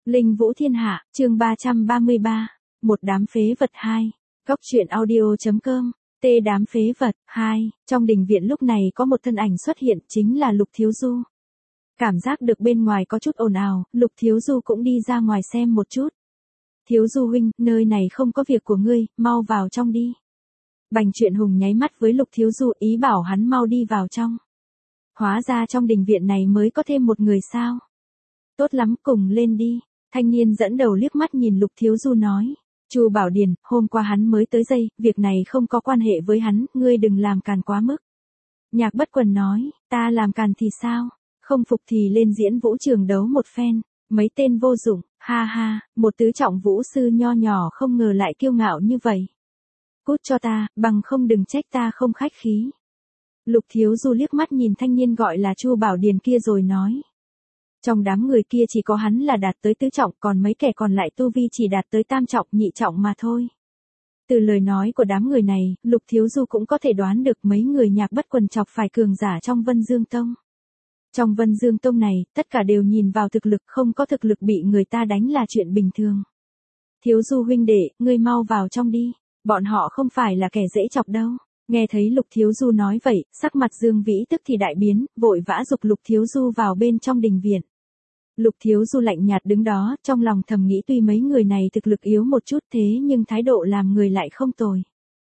Linh Vũ Thiên Hạ, chương 333, một đám phế vật 2. Góc truyện audio.com, đám phế vật 2. Trong đình viện lúc này có một thân ảnh xuất hiện, chính là Lục Thiếu Du. Cảm giác được bên ngoài có chút ồn ào, Lục Thiếu Du cũng đi ra ngoài xem một chút. Thiếu Du huynh, nơi này không có việc của ngươi, mau vào trong đi. Bành Truyện Hùng nháy mắt với Lục Thiếu Du, ý bảo hắn mau đi vào trong. Hóa ra trong đình viện này mới có thêm một người sao? Tốt lắm, cùng lên đi. Thanh niên dẫn đầu liếc mắt nhìn Lục Thiếu Du nói. Chu Bảo Điền, hôm qua hắn mới tới đây, việc này không có quan hệ với hắn, ngươi đừng làm càn quá mức. Nhạc Bất Quần nói, ta làm càn thì sao? Không phục thì lên diễn vũ trường đấu một phen. Mấy tên vô dụng, ha ha, một tứ trọng vũ sư nho nhỏ không ngờ lại kiêu ngạo như vậy. Cút cho ta, bằng không đừng trách ta không khách khí. Lục Thiếu Du liếc mắt nhìn thanh niên gọi là Chu Bảo Điền kia rồi nói. Trong đám người kia chỉ có hắn là đạt tới tứ trọng, còn mấy kẻ còn lại tu vi chỉ đạt tới tam trọng, nhị trọng mà thôi. Từ lời nói của đám người này, Lục Thiếu Du cũng có thể đoán được mấy người Nhạc Bất Quần chọc phải cường giả trong Vân Dương Tông. Trong Vân Dương Tông này, tất cả đều nhìn vào thực lực, không có thực lực bị người ta đánh là chuyện bình thường. Thiếu Du huynh đệ, ngươi mau vào trong đi, bọn họ không phải là kẻ dễ chọc đâu. Nghe thấy Lục Thiếu Du nói vậy, sắc mặt Dương Vĩ tức thì đại biến, vội vã giục Lục Thiếu Du vào bên trong đình viện. Lục Thiếu Du lạnh nhạt đứng đó, trong lòng thầm nghĩ tuy mấy người này thực lực yếu một chút thế nhưng thái độ làm người lại không tồi.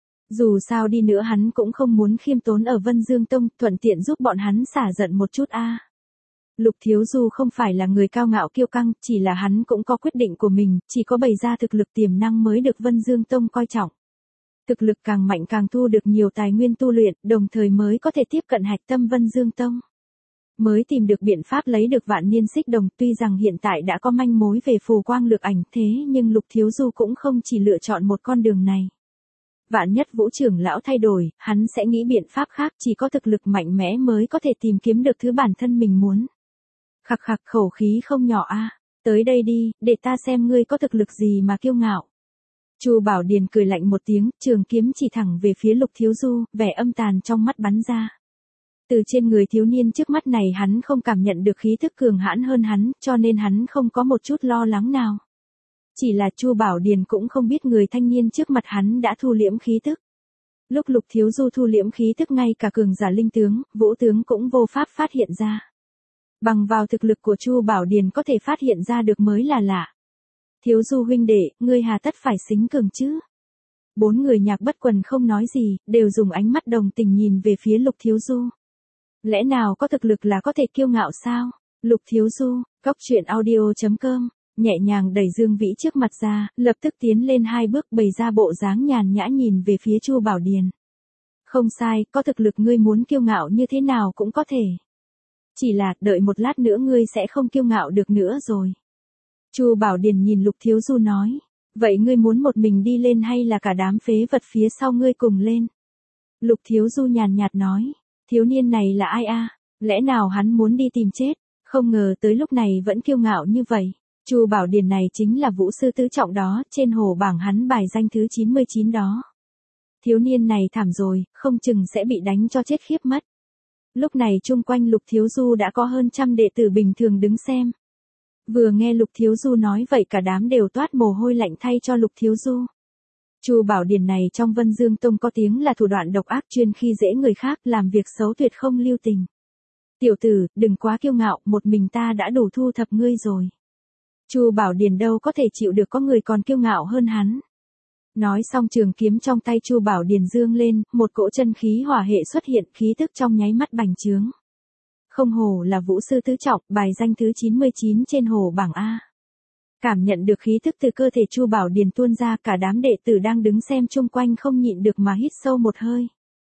Dù sao đi nữa hắn cũng không muốn khiêm tốn ở Vân Dương Tông, thuận tiện giúp bọn hắn xả giận một chút a. Lục Thiếu Du không phải là người cao ngạo kiêu căng, chỉ là hắn cũng có quyết định của mình, chỉ có bày ra thực lực tiềm năng mới được Vân Dương Tông coi trọng. Thực lực càng mạnh càng thu được nhiều tài nguyên tu luyện, đồng thời mới có thể tiếp cận hạch tâm Vân Dương Tông. Mới tìm được biện pháp lấy được Vạn Niên Xích Đồng, tuy rằng hiện tại đã có manh mối về phù quang lược ảnh thế nhưng Lục Thiếu Du cũng không chỉ lựa chọn một con đường này. Vạn nhất Vũ trưởng lão thay đổi, hắn sẽ nghĩ biện pháp khác, chỉ có thực lực mạnh mẽ mới có thể tìm kiếm được thứ bản thân mình muốn. Khặc khặc, khẩu khí không nhỏ a. Tới đây đi, để ta xem ngươi có thực lực gì mà kiêu ngạo. Chu Bảo Điền cười lạnh một tiếng, trường kiếm chỉ thẳng về phía Lục Thiếu Du, vẻ âm tàn trong mắt bắn ra. Từ trên người thiếu niên trước mắt này hắn không cảm nhận được khí thức cường hãn hơn hắn, cho nên hắn không có một chút lo lắng nào. Chỉ là Chu Bảo Điền cũng không biết người thanh niên trước mặt hắn đã thu liễm khí thức. Lúc Lục Thiếu Du thu liễm khí thức ngay cả cường giả linh tướng, vũ tướng cũng vô pháp phát hiện ra. Bằng vào thực lực của Chu Bảo Điền có thể phát hiện ra được mới là lạ. Thiếu Du huynh đệ, ngươi hà tất phải xính cường chứ? Bốn người Nhạc Bất Quần không nói gì, đều dùng ánh mắt đồng tình nhìn về phía Lục Thiếu Du. Lẽ nào có thực lực là có thể kiêu ngạo sao? Lục Thiếu Du, góc truyện audio.com, nhẹ nhàng đẩy Dương Vĩ trước mặt ra, lập tức tiến lên hai bước bày ra bộ dáng nhàn nhã nhìn về phía Chu Bảo Điền. Không sai, có thực lực ngươi muốn kiêu ngạo như thế nào cũng có thể. Chỉ là, đợi một lát nữa ngươi sẽ không kiêu ngạo được nữa rồi. Chu Bảo Điền nhìn Lục Thiếu Du nói, vậy ngươi muốn một mình đi lên hay là cả đám phế vật phía sau ngươi cùng lên? Lục Thiếu Du nhàn nhạt nói, thiếu niên này là ai a? Lẽ nào hắn muốn đi tìm chết? Không ngờ tới lúc này vẫn kiêu ngạo như vậy. Chu Bảo Điền này chính là vũ sư tứ trọng đó, trên hồ bảng hắn bài danh thứ 99 đó. Thiếu niên này thảm rồi, không chừng sẽ bị đánh cho chết khiếp mất. Lúc này chung quanh Lục Thiếu Du đã có hơn trăm đệ tử bình thường đứng xem. Vừa nghe Lục Thiếu Du nói vậy cả đám đều toát mồ hôi lạnh thay cho Lục Thiếu Du. Chu Bảo Điền này trong Vân Dương Tông có tiếng là thủ đoạn độc ác, chuyên khi dễ người khác, làm việc xấu tuyệt không lưu tình. Tiểu tử, đừng quá kiêu ngạo, một mình ta đã đủ thu thập ngươi rồi. Chu Bảo Điền đâu có thể chịu được có người còn kiêu ngạo hơn hắn. Nói xong trường kiếm trong tay Chu Bảo Điền dương lên, một cỗ chân khí hỏa hệ xuất hiện, khí tức trong nháy mắt bành trướng. Không hổ là vũ sư tứ trọng, bài danh thứ 99 trên hồ bảng A. Cảm nhận được khí tức từ cơ thể Chu Bảo Điền tuôn ra, cả đám đệ tử đang đứng xem chung quanh không nhịn được mà hít sâu một hơi.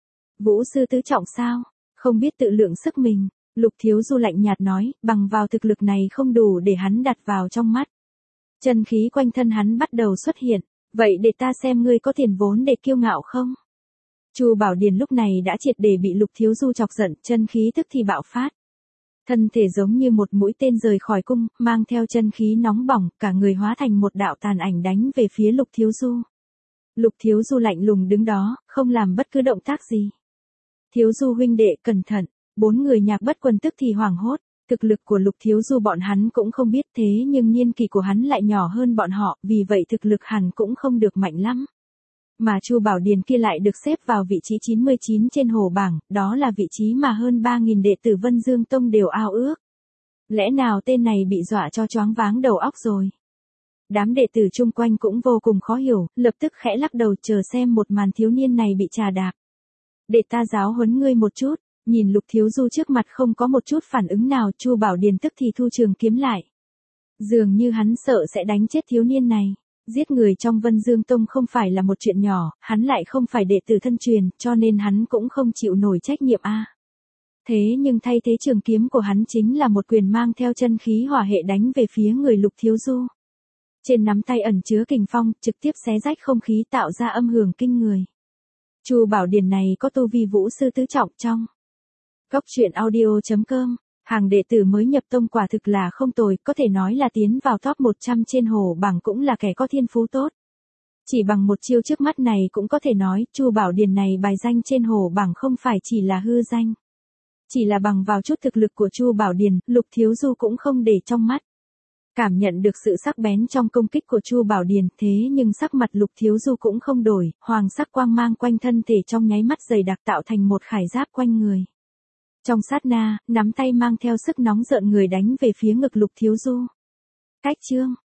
Vũ sư tứ trọng sao? Không biết tự lượng sức mình. Lục Thiếu Du lạnh nhạt nói, bằng vào thực lực này không đủ để hắn đặt vào trong mắt. Chân khí quanh thân hắn bắt đầu xuất hiện, vậy để ta xem ngươi có tiền vốn để kiêu ngạo không? Chu Bảo Điền lúc này đã triệt để bị Lục Thiếu Du chọc giận, chân khí tức thì bạo phát. Thân thể giống như một mũi tên rời khỏi cung, mang theo chân khí nóng bỏng, cả người hóa thành một đạo tàn ảnh đánh về phía Lục Thiếu Du. Lục Thiếu Du lạnh lùng đứng đó, không làm bất cứ động tác gì. Thiếu Du huynh đệ cẩn thận, bốn người Nhạc Bất Quần tức thì hoảng hốt, Thực lực của Lục Thiếu Du bọn hắn cũng không biết thế nhưng niên kỷ của hắn lại nhỏ hơn bọn họ, vì vậy thực lực hẳn cũng không được mạnh lắm. Mà Chu Bảo Điền kia lại được xếp vào vị trí 99 trên hồ bảng, đó là vị trí mà hơn 3.000 đệ tử Vân Dương Tông đều ao ước. Lẽ nào tên này bị dọa cho choáng váng đầu óc rồi? Đám đệ tử chung quanh cũng vô cùng khó hiểu, lập tức khẽ lắc đầu chờ xem một màn thiếu niên này bị trà đạp. Để ta giáo huấn ngươi một chút, nhìn Lục Thiếu Du trước mặt không có một chút phản ứng nào, Chu Bảo Điền tức thì thu trường kiếm lại. Dường như hắn sợ sẽ đánh chết thiếu niên này. Giết người trong Vân Dương Tông không phải là một chuyện nhỏ, hắn lại không phải đệ tử thân truyền, cho nên hắn cũng không chịu nổi trách nhiệm a. Thế nhưng thay thế trường kiếm của hắn chính là một quyền mang theo chân khí hỏa hệ đánh về phía người Lục Thiếu Du. Trên nắm tay ẩn chứa kình phong, trực tiếp xé rách không khí tạo ra âm hưởng kinh người. Chu Bảo Điền này có tu vi vũ sư tứ trọng trong. Góc truyện audio.com, hàng đệ tử mới nhập tông quả thực là không tồi, có thể nói là tiến vào top 100 trên hồ bảng cũng là kẻ có thiên phú tốt. Chỉ bằng một chiêu trước mắt này cũng có thể nói, Chu Bảo Điền này bài danh trên hồ bảng không phải chỉ là hư danh. Chỉ là bằng vào chút thực lực của Chu Bảo Điền, Lục Thiếu Du cũng không để trong mắt. Cảm nhận được sự sắc bén trong công kích của Chu Bảo Điền, thế nhưng sắc mặt Lục Thiếu Du cũng không đổi, hoàng sắc quang mang quanh thân thể trong nháy mắt dày đặc tạo thành một khải giáp quanh người. Trong sát na, nắm tay mang theo sức nóng rợn người đánh về phía ngực Lục Thiếu Du. Cách chương